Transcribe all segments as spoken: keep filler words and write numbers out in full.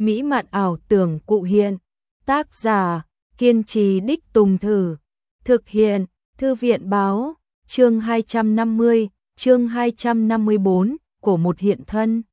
Mỹ mạn ảo tưởng cụ hiện. Tác giả, kiên trì đích tùng thử. Thực hiện, Thư viện báo, chương hai trăm năm mươi, chương hai trăm năm mươi bốn, của một hiện thân.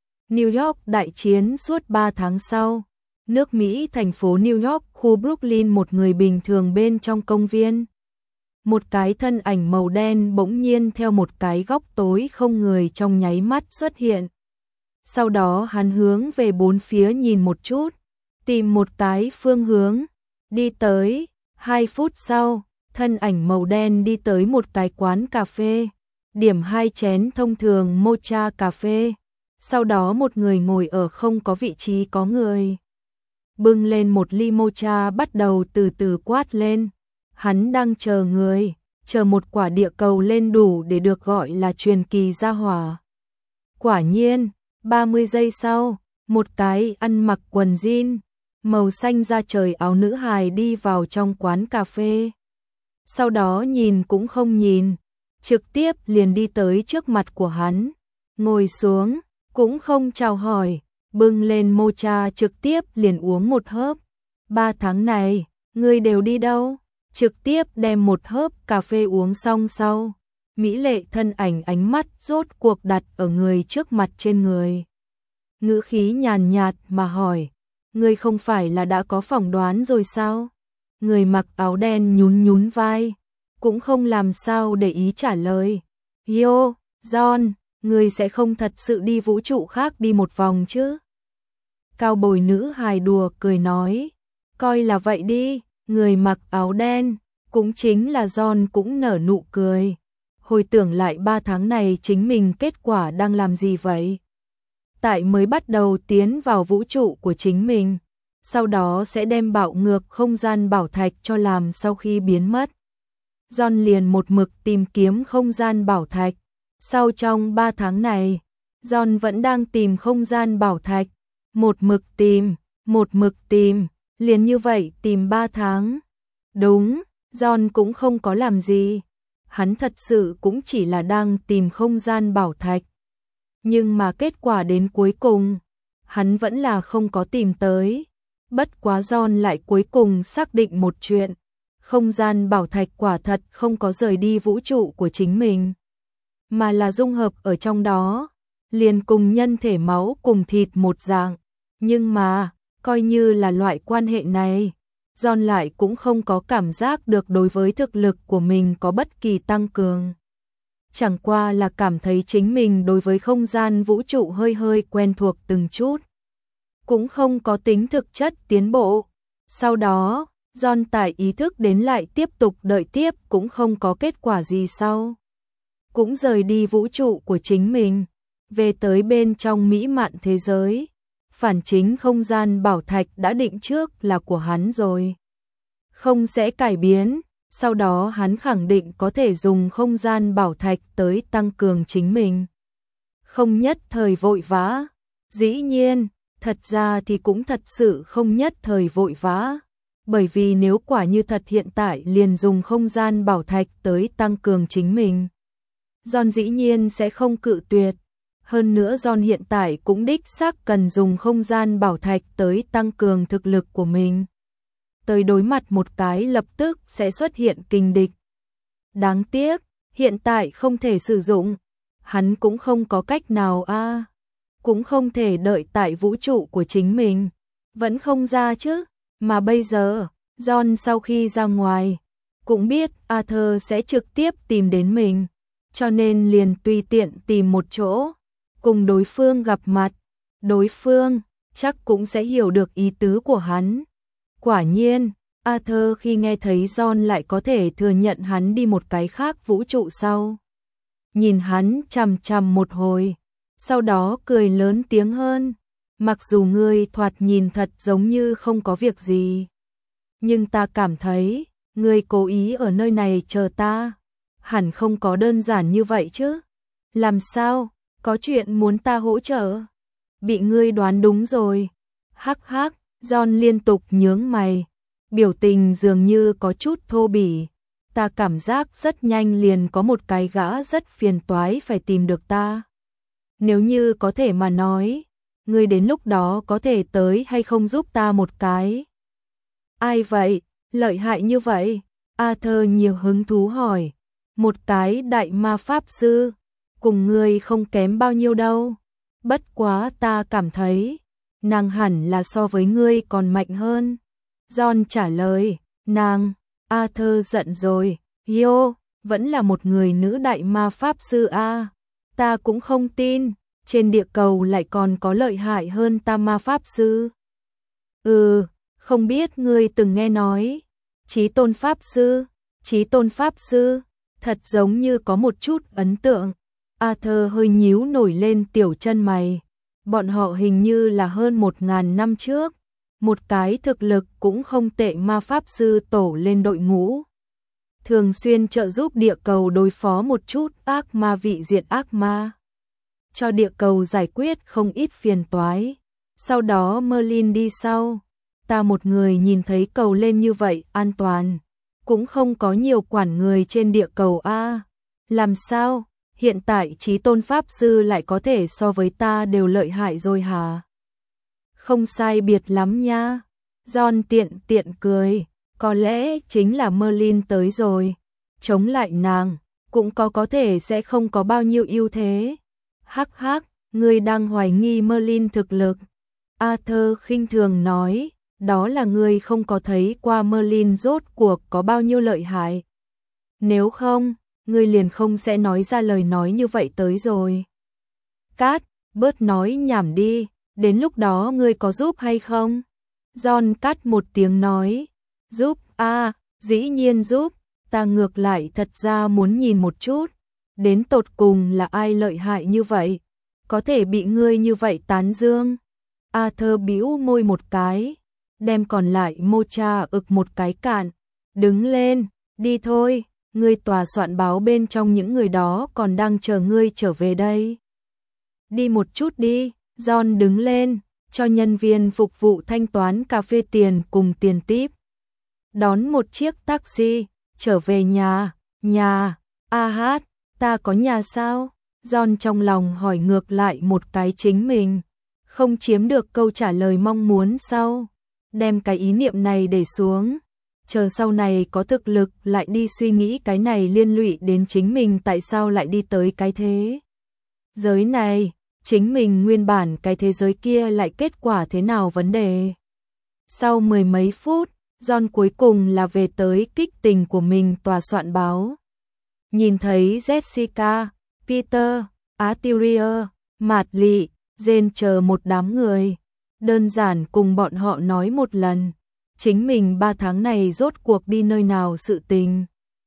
New York đại chiến suốt ba tháng sau. Nước Mỹ thành phố New York, khu Brooklyn, một người bình thường bên trong công viên. Một cái thân ảnh màu đen bỗng nhiên theo một cái góc tối không người trong nháy mắt xuất hiện. Sau đó hắn hướng về bốn phía nhìn một chút, tìm một cái phương hướng, đi tới. Hai phút sau, thân ảnh màu đen đi tới một cái quán cà phê, điểm hai chén thông thường mocha cà phê. Sau đó một người ngồi ở không có vị trí có người, bưng lên một ly mocha bắt đầu từ từ quát lên. Hắn đang chờ người, chờ một quả địa cầu lên đủ để được gọi là truyền kỳ gia hỏa. Quả nhiên, ba mươi giây sau, một cái ăn mặc quần jean màu xanh da trời áo nữ hài đi vào trong quán cà phê. Sau đó nhìn cũng không nhìn, trực tiếp liền đi tới trước mặt của hắn, ngồi xuống, cũng không chào hỏi, bưng lên mocha trực tiếp liền uống một hớp. Ba tháng này, ngươi đều đi đâu? Trực tiếp đem một hớp cà phê uống xong sau, mỹ lệ thân ảnh ánh mắt rốt cuộc đặt ở người trước mặt trên người. Ngữ khí nhàn nhạt mà hỏi, ngươi không phải là đã có phỏng đoán rồi sao? Người mặc áo đen nhún nhún vai, cũng không làm sao để ý trả lời. Yo, John, ngươi sẽ không thật sự đi vũ trụ khác đi một vòng chứ? Cao bồi nữ hài đùa cười nói, coi là vậy đi. Người mặc áo đen, cũng chính là John cũng nở nụ cười. Hồi tưởng lại ba tháng này chính mình kết quả đang làm gì vậy? Tại mới bắt đầu tiến vào vũ trụ của chính mình, sau đó sẽ đem bạo ngược không gian bảo thạch cho làm sau khi biến mất. John liền một mực tìm kiếm không gian bảo thạch. Sau trong ba tháng này, John vẫn đang tìm không gian bảo thạch. Một mực tìm, một mực tìm. Liền như vậy tìm ba tháng. Đúng, John cũng không có làm gì. Hắn thật sự cũng chỉ là đang tìm không gian bảo thạch. Nhưng mà kết quả đến cuối cùng, hắn vẫn là không có tìm tới. Bất quá John lại cuối cùng xác định một chuyện. Không gian bảo thạch quả thật không có rời đi vũ trụ của chính mình, mà là dung hợp ở trong đó. Liền cùng nhân thể máu cùng thịt một dạng. Nhưng mà coi như là loại quan hệ này, John lại cũng không có cảm giác được đối với thực lực của mình có bất kỳ tăng cường. Chẳng qua là cảm thấy chính mình đối với không gian vũ trụ hơi hơi quen thuộc từng chút. Cũng không có tính thực chất tiến bộ. Sau đó, John tải ý thức đến lại tiếp tục đợi tiếp cũng không có kết quả gì sau. Cũng rời đi vũ trụ của chính mình, về tới bên trong mỹ mạn thế giới. Phản chính không gian bảo thạch đã định trước là của hắn rồi, không sẽ cải biến. Sau đó hắn khẳng định có thể dùng không gian bảo thạch tới tăng cường chính mình. Không nhất thời vội vã. Dĩ nhiên, thật ra thì cũng thật sự không nhất thời vội vã. Bởi vì nếu quả như thật hiện tại liền dùng không gian bảo thạch tới tăng cường chính mình, John dĩ nhiên sẽ không cự tuyệt. Hơn nữa John hiện tại cũng đích xác cần dùng không gian bảo thạch tới tăng cường thực lực của mình. Tới đối mặt một cái lập tức sẽ xuất hiện kình địch. Đáng tiếc, hiện tại không thể sử dụng. Hắn cũng không có cách nào a, à. Cũng không thể đợi tại vũ trụ của chính mình. Vẫn không ra chứ. Mà bây giờ, John sau khi ra ngoài, cũng biết Arthur sẽ trực tiếp tìm đến mình. Cho nên liền tùy tiện tìm một chỗ, cùng đối phương gặp mặt. Đối phương chắc cũng sẽ hiểu được ý tứ của hắn. Quả nhiên, Arthur khi nghe thấy John lại có thể thừa nhận hắn đi một cái khác vũ trụ sau, nhìn hắn chằm chằm một hồi, sau đó cười lớn tiếng hơn. Mặc dù ngươi thoạt nhìn thật giống như không có việc gì, nhưng ta cảm thấy ngươi cố ý ở nơi này chờ ta, hẳn không có đơn giản như vậy chứ. Làm sao? Có chuyện muốn ta hỗ trợ? Bị ngươi đoán đúng rồi. Hắc hắc, John liên tục nhướng mày, biểu tình dường như có chút thô bỉ. Ta cảm giác rất nhanh liền có một cái gã rất phiền toái phải tìm được ta. Nếu như có thể mà nói, ngươi đến lúc đó có thể tới hay không giúp ta một cái? Ai vậy? Lợi hại như vậy? Arthur nhiều hứng thú hỏi. Một cái đại ma pháp sư, cùng ngươi không kém bao nhiêu đâu. Bất quá ta cảm thấy, nàng hẳn là so với ngươi còn mạnh hơn. John trả lời, nàng, Arthur giận rồi, yo, vẫn là một người nữ đại ma pháp sư a. Ta cũng không tin, trên địa cầu lại còn có lợi hại hơn ta ma pháp sư. Ừ, không biết ngươi từng nghe nói, Chí Tôn pháp sư, Chí Tôn pháp sư, thật giống như có một chút ấn tượng. Arthur hơi nhíu nổi lên tiểu chân mày. Bọn họ hình như là hơn một ngàn năm trước, một cái thực lực cũng không tệ ma pháp sư tổ lên đội ngũ. Thường xuyên trợ giúp địa cầu đối phó một chút ác ma vị diệt ác ma. Cho địa cầu giải quyết không ít phiền toái. Sau đó Merlin đi sau. Ta một người nhìn thấy cầu lên như vậy an toàn. Cũng không có nhiều quản người trên địa cầu a. Làm sao? Hiện tại Chí Tôn pháp sư lại có thể so với ta đều lợi hại rồi hả? Không sai biệt lắm nha. John tiện tiện cười. Có lẽ chính là Merlin tới rồi. Chống lại nàng, cũng có có thể sẽ không có bao nhiêu ưu thế. Hắc hắc, ngươi đang hoài nghi Merlin thực lực. Arthur khinh thường nói, đó là ngươi không có thấy qua Merlin rốt cuộc có bao nhiêu lợi hại. Nếu không, ngươi liền không sẽ nói ra lời nói như vậy tới rồi. Cát, bớt nói nhảm đi, đến lúc đó ngươi có giúp hay không? John cắt một tiếng nói, giúp, a, à, dĩ nhiên giúp, ta ngược lại thật ra muốn nhìn một chút, đến tột cùng là ai lợi hại như vậy, có thể bị ngươi như vậy tán dương. Arthur bĩu môi một cái, đem còn lại mocha ực một cái cạn, đứng lên, đi thôi, ngươi tòa soạn báo bên trong những người đó còn đang chờ ngươi trở về đây. Đi một chút đi, John đứng lên, cho nhân viên phục vụ thanh toán cà phê tiền cùng tiền tip. Đón một chiếc taxi, trở về nhà, nhà, a hát, ta có nhà sao? John trong lòng hỏi ngược lại một cái chính mình, không chiếm được câu trả lời mong muốn sau. Đem cái ý niệm này để xuống, chờ sau này có thực lực lại đi suy nghĩ cái này liên lụy đến chính mình tại sao lại đi tới cái thế giới này, chính mình nguyên bản cái thế giới kia lại kết quả thế nào vấn đề. Sau mười mấy phút, John cuối cùng là về tới kích tình của mình tòa soạn báo. Nhìn thấy Jessica, Peter, Arthur, Mạt Lị, Jane chờ một đám người. Đơn giản cùng bọn họ nói một lần, chính mình ba tháng này rốt cuộc đi nơi nào sự tình.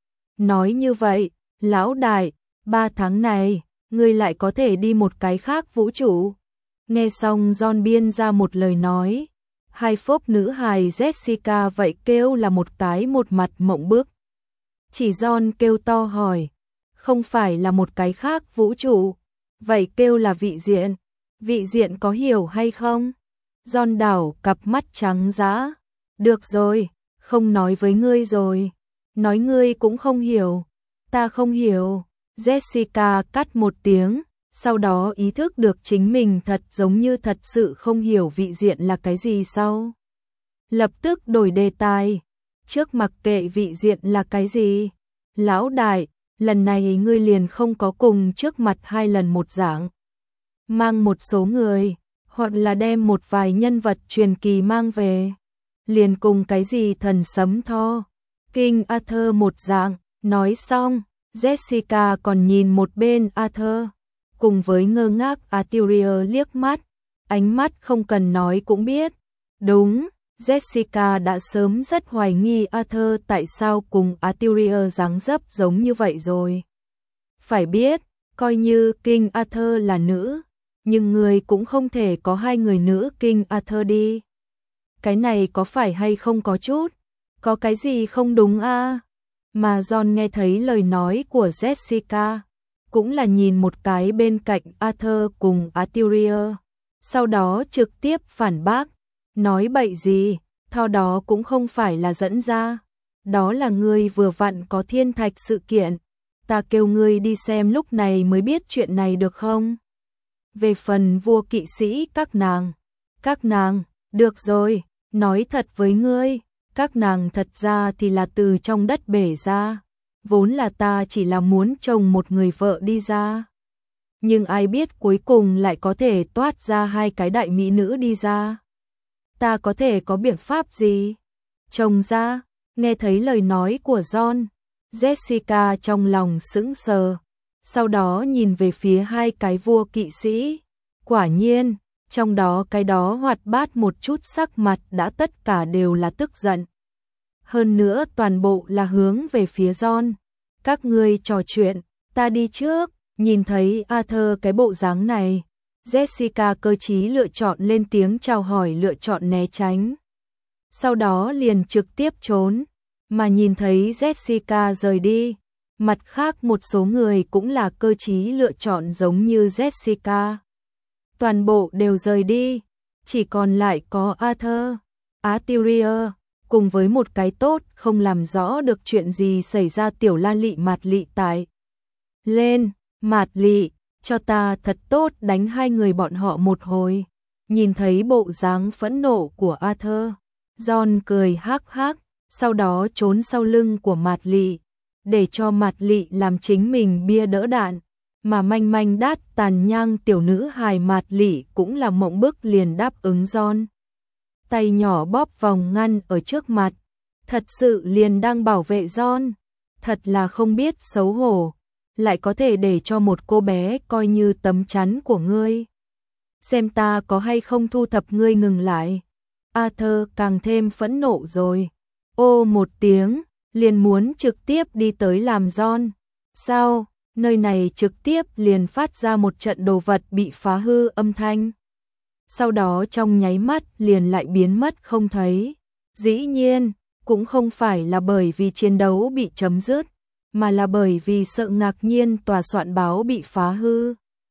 Nói như vậy, lão đại, ba tháng này, ngươi lại có thể đi một cái khác vũ trụ. Nghe xong John biên ra một lời nói, hai phốp nữ hài Jessica vậy kêu là một cái một mặt mộng bức. Chỉ John kêu to hỏi, không phải là một cái khác vũ trụ, vậy kêu là vị diện, vị diện có hiểu hay không? John đảo cặp mắt trắng dã, được rồi, không nói với ngươi rồi, nói ngươi cũng không hiểu, ta không hiểu. Jessica cắt một tiếng, sau đó ý thức được chính mình thật giống như thật sự không hiểu vị diện là cái gì sau. Lập tức đổi đề tài, trước mặc kệ vị diện là cái gì. Lão đại, lần này ngươi liền không có cùng trước mặt hai lần một dạng. Mang một số người, hoặc là đem một vài nhân vật truyền kỳ mang về. Liền cùng cái gì thần sấm tho, King Arthur một dạng, nói xong. Jessica còn nhìn một bên Arthur, cùng với ngơ ngác Arthur liếc mắt, ánh mắt không cần nói cũng biết. Đúng, Jessica đã sớm rất hoài nghi Arthur tại sao cùng Arthur dáng dấp giống như vậy rồi. Phải biết, coi như King Arthur là nữ, nhưng người cũng không thể có hai người nữ King Arthur đi. Cái này có phải hay không có chút, có cái gì không đúng a? À? Mà John nghe thấy lời nói của Jessica, cũng là nhìn một cái bên cạnh Arthur cùng Arthur, sau đó trực tiếp phản bác, nói bậy gì, thao đó cũng không phải là dẫn ra, đó là ngươi vừa vặn có thiên thạch sự kiện, ta kêu ngươi đi xem lúc này mới biết chuyện này được không? Về phần vua kỵ sĩ các nàng, các nàng, được rồi, nói thật với ngươi, các nàng thật ra thì là từ trong đất bể ra, vốn là ta chỉ là muốn trồng một người vợ đi ra. Nhưng ai biết cuối cùng lại có thể toát ra hai cái đại mỹ nữ đi ra. Ta có thể có biện pháp gì? Trông ra, nghe thấy lời nói của John, Jessica trong lòng sững sờ, sau đó nhìn về phía hai cái vua kỵ sĩ. Quả nhiên, trong đó cái đó hoạt bát một chút sắc mặt đã tất cả đều là tức giận. Hơn nữa toàn bộ là hướng về phía John. Các ngươi trò chuyện, ta đi trước. Nhìn thấy Arthur cái bộ dáng này, Jessica cơ trí lựa chọn lên tiếng chào hỏi, lựa chọn né tránh. Sau đó liền trực tiếp trốn, mà nhìn thấy Jessica rời đi, mặt khác một số người cũng là cơ trí lựa chọn giống như Jessica. Toàn bộ đều rời đi, chỉ còn lại có Arthur, Arthurier, cùng với một cái tốt không làm rõ được chuyện gì xảy ra tiểu la lị mạt lị tại. Lên! Mạt lị, cho ta thật tốt đánh hai người bọn họ một hồi. Nhìn thấy bộ dáng phẫn nộ của Arthur, John cười hắc hắc, sau đó trốn sau lưng của Mạt lị, để cho Mạt lị làm chính mình bia đỡ đạn, mà manh manh đát tàn nhang tiểu nữ hài Mạt lị cũng là mộng bức liền đáp ứng John. Tay nhỏ bóp vòng ngăn ở trước mặt, thật sự liền đang bảo vệ John, thật là không biết xấu hổ. Lại có thể để cho một cô bé coi như tấm chắn của ngươi. Xem ta có hay không thu thập ngươi. Ngừng lại. Arthur càng thêm phẫn nộ rồi. Ô một tiếng, liền muốn trực tiếp đi tới làm John. Sao, nơi này trực tiếp liền phát ra một trận đồ vật bị phá hư âm thanh. Sau đó trong nháy mắt liền lại biến mất không thấy. Dĩ nhiên, cũng không phải là bởi vì chiến đấu bị chấm dứt, mà là bởi vì sợ ngạc nhiên tòa soạn báo bị phá hư.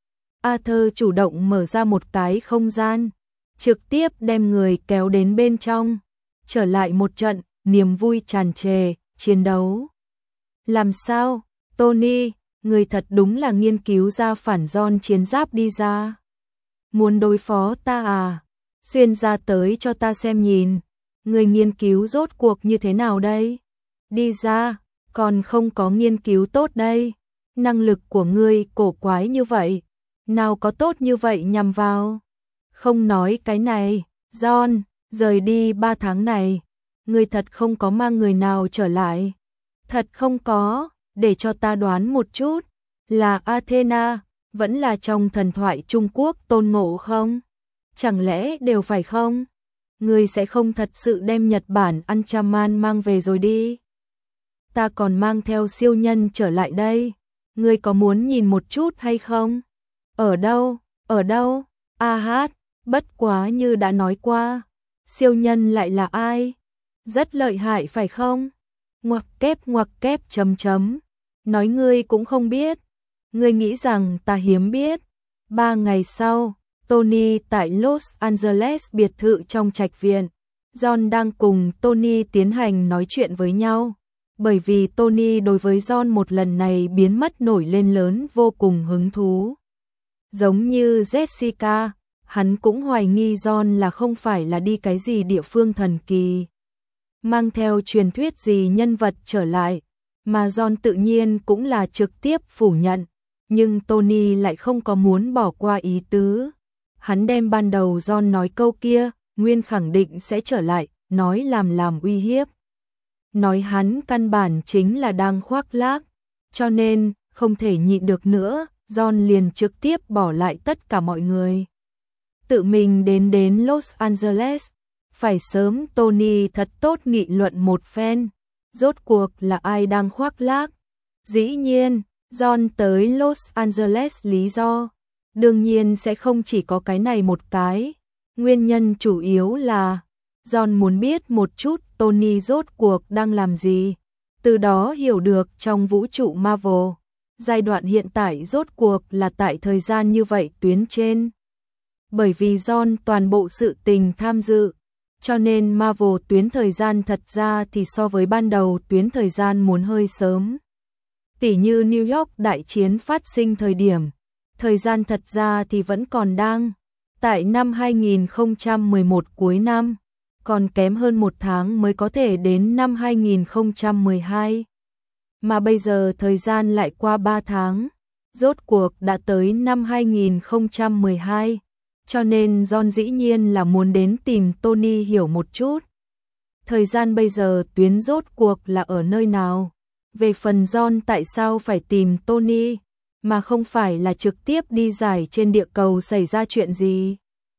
Arthur chủ động mở ra một cái không gian, trực tiếp đem người kéo đến bên trong, trở lại một trận, niềm vui tràn trề, chiến đấu. Làm sao, Tony, người thật đúng là nghiên cứu ra phản John chiến giáp đi ra. Muốn đối phó ta à? Xuyên ra tới cho ta xem nhìn, người nghiên cứu rốt cuộc như thế nào đây? Đi ra. Còn không có nghiên cứu tốt đây. Năng lực của ngươi cổ quái như vậy, nào có tốt như vậy nhằm vào. Không nói cái này, John, rời đi ba tháng này, ngươi thật không có mang người nào trở lại. Thật không có, để cho ta đoán một chút, là Athena, vẫn là trong thần thoại Trung Quốc Tôn Ngộ không? Chẳng lẽ đều phải không? Ngươi sẽ không thật sự đem Nhật Bản Anchaman mang về rồi đi. Ta còn mang theo siêu nhân trở lại đây. Ngươi có muốn nhìn một chút hay không? Ở đâu? Ở đâu? A hát, bất quá như đã nói qua. Siêu nhân lại là ai? Rất lợi hại phải không? Ngoặc kép ngoặc kép chấm chấm. Nói ngươi cũng không biết. Ngươi nghĩ rằng ta hiếm biết. Ba ngày sau, Tony tại Los Angeles biệt thự trong trạch viện. John đang cùng Tony tiến hành nói chuyện với nhau. Bởi vì Tony đối với John một lần này biến mất nổi lên lớn vô cùng hứng thú. Giống như Jessica, hắn cũng hoài nghi John là không phải là đi cái gì địa phương thần kỳ, mang theo truyền thuyết gì nhân vật trở lại, mà John tự nhiên cũng là trực tiếp phủ nhận, nhưng Tony lại không có muốn bỏ qua ý tứ. Hắn đem ban đầu John nói câu kia, nguyên khẳng định sẽ trở lại, nói làm làm uy hiếp. Nói hắn căn bản chính là đang khoác lác, cho nên không thể nhịn được nữa, John liền trực tiếp bỏ lại tất cả mọi người. Tự mình đến đến Los Angeles, phải sớm Tony thật tốt nghị luận một phen, rốt cuộc là ai đang khoác lác. Dĩ nhiên, John tới Los Angeles lý do, đương nhiên sẽ không chỉ có cái này một cái, nguyên nhân chủ yếu là John muốn biết một chút Tony rốt cuộc đang làm gì, từ đó hiểu được trong vũ trụ Marvel, giai đoạn hiện tại rốt cuộc là tại thời gian như vậy tuyến trên. Bởi vì John toàn bộ sự tình tham dự, cho nên Marvel tuyến thời gian thật ra thì so với ban đầu tuyến thời gian muốn hơi sớm. Tỉ như New York đại chiến phát sinh thời điểm, Thời gian thật ra thì vẫn còn đang tại năm hai nghìn không trăm mười một cuối năm, còn kém hơn một tháng mới có thể đến năm hai nghìn không trăm mười hai. Mà bây giờ thời gian lại qua ba tháng, rốt cuộc đã tới năm hai nghìn không trăm mười hai, cho nên John dĩ nhiên là muốn đến tìm Tony hiểu một chút. Thời gian bây giờ tuyến rốt cuộc là ở nơi nào? Về phần John tại sao phải tìm Tony, mà không phải là trực tiếp đi giải trên địa cầu xảy ra chuyện gì?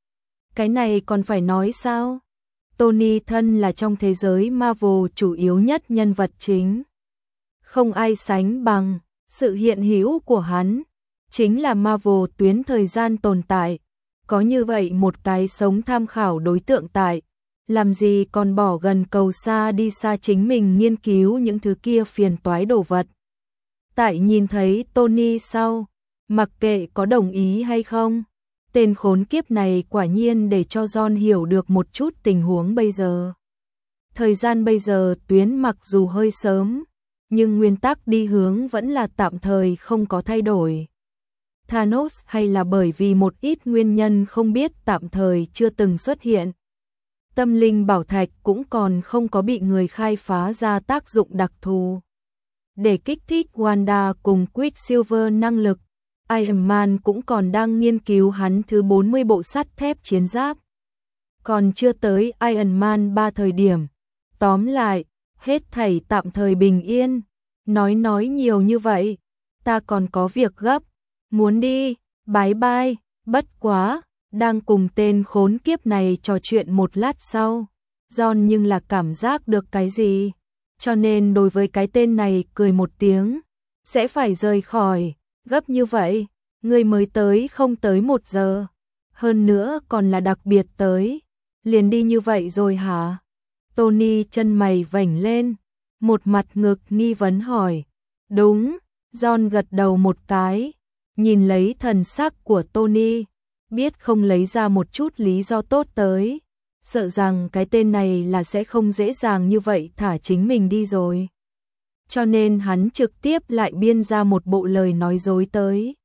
Cái này còn phải nói sao? Tony thân là trong thế giới Marvel chủ yếu nhất nhân vật chính. Không ai sánh bằng, sự hiện hữu của hắn chính là Marvel tuyến thời gian tồn tại. Có như vậy một cái sống tham khảo đối tượng tại, làm gì còn bỏ gần cầu xa đi xa chính mình nghiên cứu những thứ kia phiền toái đồ vật. Tại nhìn thấy Tony sau, mặc kệ có đồng ý hay không, tên khốn kiếp này quả nhiên để cho John hiểu được một chút tình huống bây giờ. Thời gian bây giờ tuyến mặc dù hơi sớm, nhưng nguyên tắc đi hướng vẫn là tạm thời không có thay đổi. Thanos hay là bởi vì một ít nguyên nhân không biết tạm thời chưa từng xuất hiện. Tâm linh bảo thạch cũng còn không có bị người khai phá ra tác dụng đặc thù. Để kích thích Wanda cùng Quicksilver năng lực, Iron Man cũng còn đang nghiên cứu hắn thứ bốn mươi bộ sắt thép chiến giáp. Còn chưa tới Iron Man ba thời điểm. Tóm lại, hết thảy tạm thời bình yên. Nói nói nhiều như vậy, ta còn có việc gấp, muốn đi, bye bye, bất quá, đang cùng tên khốn kiếp này trò chuyện một lát sau. John nhưng là cảm giác được cái gì, cho nên đối với cái tên này cười một tiếng, sẽ phải rời khỏi, gấp như vậy, người mới tới không tới một giờ, hơn nữa còn là đặc biệt tới, liền đi như vậy rồi hả? Tony chân mày vểnh lên, một mặt ngực nghi vấn hỏi. Đúng, John gật đầu một cái, nhìn lấy thần sắc của Tony, biết không lấy ra một chút lý do tốt tới, sợ rằng cái tên này là sẽ không dễ dàng như vậy thả chính mình đi rồi. Cho nên hắn trực tiếp lại biên ra một bộ lời nói dối tới.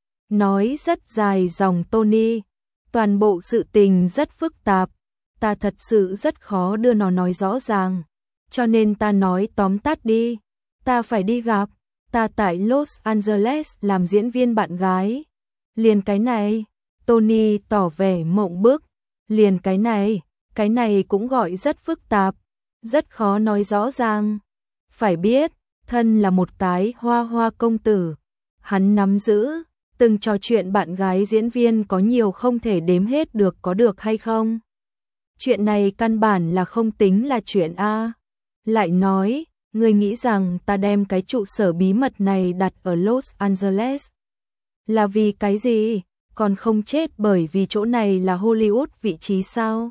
Nói rất dài dòng Tony, toàn bộ sự tình rất phức tạp, ta thật sự rất khó đưa nó nói rõ ràng, cho nên ta nói tóm tắt đi, ta phải đi gặp, ta tại Los Angeles làm diễn viên bạn gái. Liền cái này, Tony tỏ vẻ mộng bức, liền cái này, cái này cũng gọi rất phức tạp, rất khó nói rõ ràng. Phải biết, thân là một cái hoa hoa công tử, hắn nắm giữ, từng trò chuyện bạn gái diễn viên có nhiều không thể đếm hết được, có được hay không? Chuyện này căn bản là không tính là chuyện A. Lại nói, người nghĩ rằng ta đem cái trụ sở bí mật này đặt ở Los Angeles là vì cái gì? Còn không chết bởi vì chỗ này là Hollywood vị trí sao?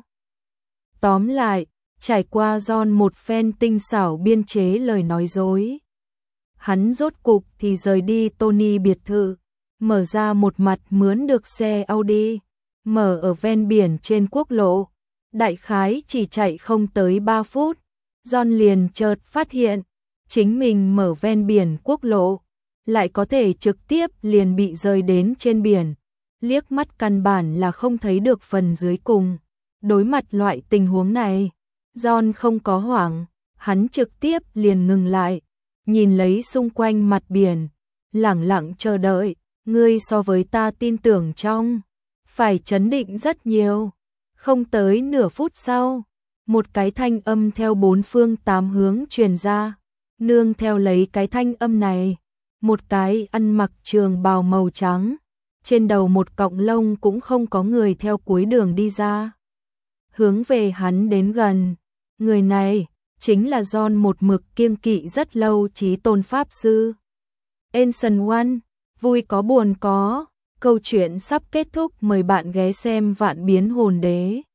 Tóm lại, trải qua John một phen tinh xảo biên chế lời nói dối, hắn rốt cục thì rời đi Tony biệt thự, mở ra một mặt mướn được xe Audi, mở ở ven biển trên quốc lộ. Đại khái chỉ chạy không tới ba phút, John liền chợt phát hiện, chính mình mở ven biển quốc lộ, lại có thể trực tiếp liền bị rơi đến trên biển, liếc mắt căn bản là không thấy được phần dưới cùng. Đối mặt loại tình huống này, John không có hoảng, hắn trực tiếp liền ngừng lại, nhìn lấy xung quanh mặt biển, lẳng lặng chờ đợi. Ngươi so với ta tin tưởng trong, phải trấn định rất nhiều. Không tới nửa phút sau, một cái thanh âm theo bốn phương tám hướng truyền ra, nương theo lấy cái thanh âm này, một cái ăn mặc trường bào màu trắng, trên đầu một cọng lông cũng không có người theo cuối đường đi ra, hướng về hắn đến gần. Người này chính là John một mực kiêng kỵ rất lâu Chí Tôn Pháp Sư. Ancient One, vui có buồn có, câu chuyện sắp kết thúc, mời bạn ghé xem Vạn Biến Hồn Đế.